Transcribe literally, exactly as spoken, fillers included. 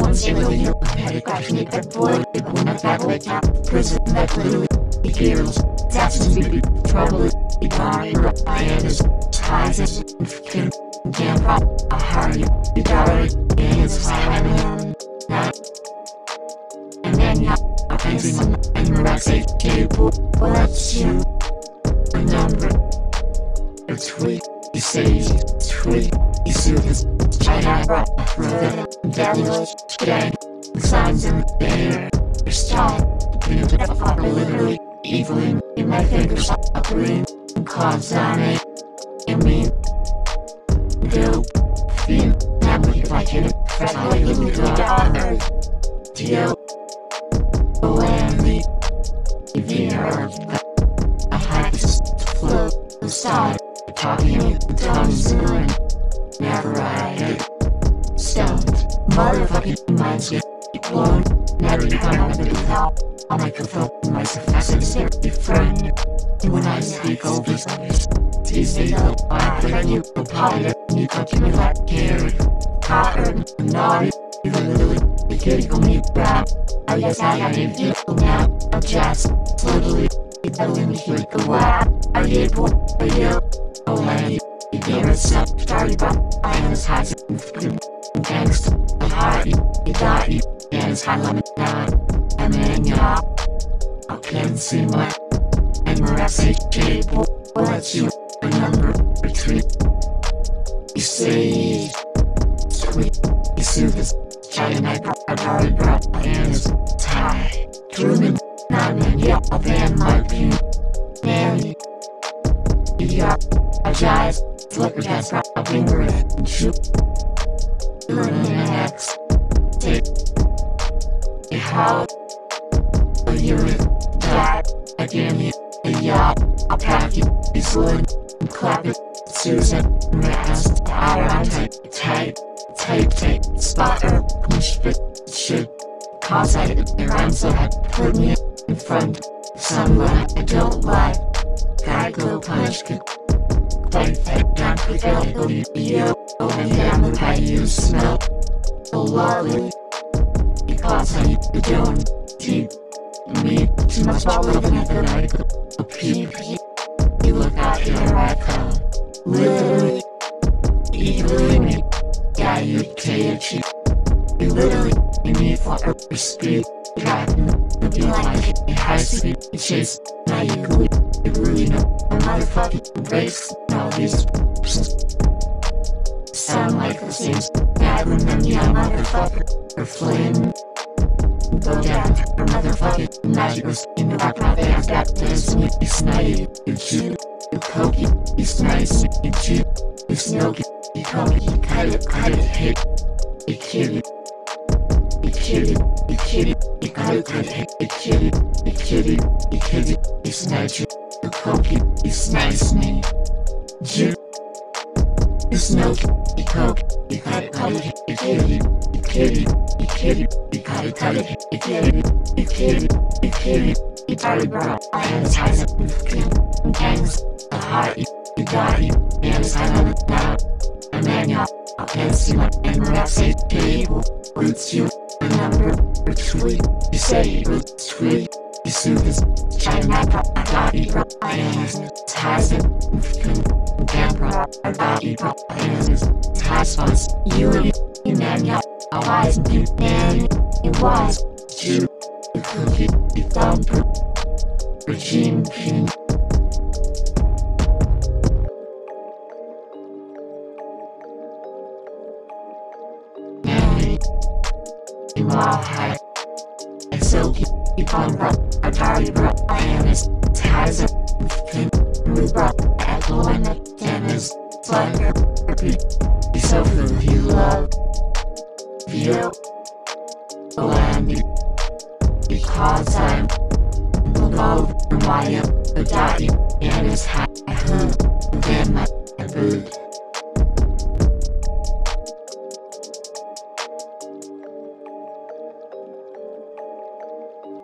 single you had a crash me that boy when I got away down prison that literally he feels that's his big trouble he died and his ties is can can't pop a hurry he died and his time and then yeah I can see some and the rest say table what's you a number a tweet he says tweet he sues China brought for the devilish gang signs in the air your style between the fuck literally evil in my fingers up green cause on it I mean dope fiend family if I can it fresh how you look at earth deal O M D V R I had to float aside talking tongues and never I get stoned motherfucking minds get blown never come on the hell I microphone myself as a sincerely friend when I speak all these others these days I bring you a pilot you touch me like Gary Cotton naughty even literally the kid call me back I guess I am in you now I'm just slowly telling me here go wow I get bored for you oh man you you get us up started but I am as high as gangsta a high you got you and it's high limit now and then yeah I can't see my and my say shape what's you a number retreat you say sweet you see this giant I got a very bright and it's tie Truman not man yeah I'll ban my pin and yeah I just flicker that's right I'll finger it and shoot learning an X take a how you're that again you a yacht I'll pack you be slim and clap it Susan rest out on tape tape tape tape spotter push fit shit cause I did around so I put me in front someone I don't like guy go punch kick fight fight down quick I'll you oh and damn look how you smell so lovely because I you don't deep me too much swallow than I could I could a peep you look out here I come literally evilly me yeah you can't you you literally you need for a speed driving the be like a high speed chase now you really you really know a motherfucking brakes now these sound like the same yeah remember yeah motherfucker or flame go down her motherfucking magic was in the rock now they have got this and you snide you chew you pokey you snice you chew you smoke it you coke you cut it cut it hit you kill it you kill it you kill it you cut it cut it hit you kill it you kill it you kill it you snatch it you coke it you snice me you you smoke it you coke you cut it cut it hit you kill it you kill it you kill it you cut it cut it hit you kill it you kill it you kill it you dirty bro I advertise it and gangs a heart you got it and it's I love it now and then y'all I can't see my and rap say people roots you a number retreat you say roots tweet you sue this China I got it bro I am ties it damn bro I got it bro I am ties funds you and you man y'all I wise and you man you wise you you cookie you thumper regime king in my heart and so keep keep on bro I got it bro I am his ties up can move bro at the one that can is fire repeat you so who you love you land you because I'm above and why you the daddy and his hat who then my boot